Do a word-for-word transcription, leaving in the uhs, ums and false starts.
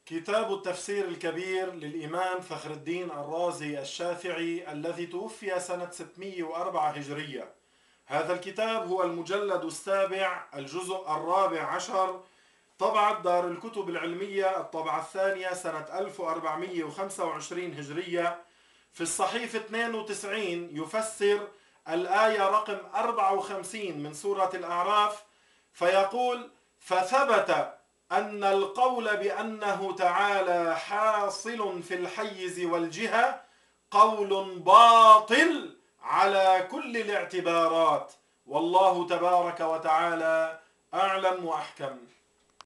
كتاب التفسير الكبير للإمام فخر الدين الرازي الشافعي الذي توفي سنة ستمئة وأربعة هجرية. هذا الكتاب هو المجلد السابع الجزء الرابع عشر، طبعة دار الكتب العلمية، الطبعة الثانية سنة ألف وأربعمئة وخمسة وعشرين هجرية. في الصحيفة اثنين وتسعين يفسر الآية رقم أربعة وخمسين من سورة الأعراف، فيقول: فثبت أن القول بأنه تعالى حاصل في الحيز والجهة قول باطل على كل الاعتبارات، والله تبارك وتعالى أعلم وأحكم.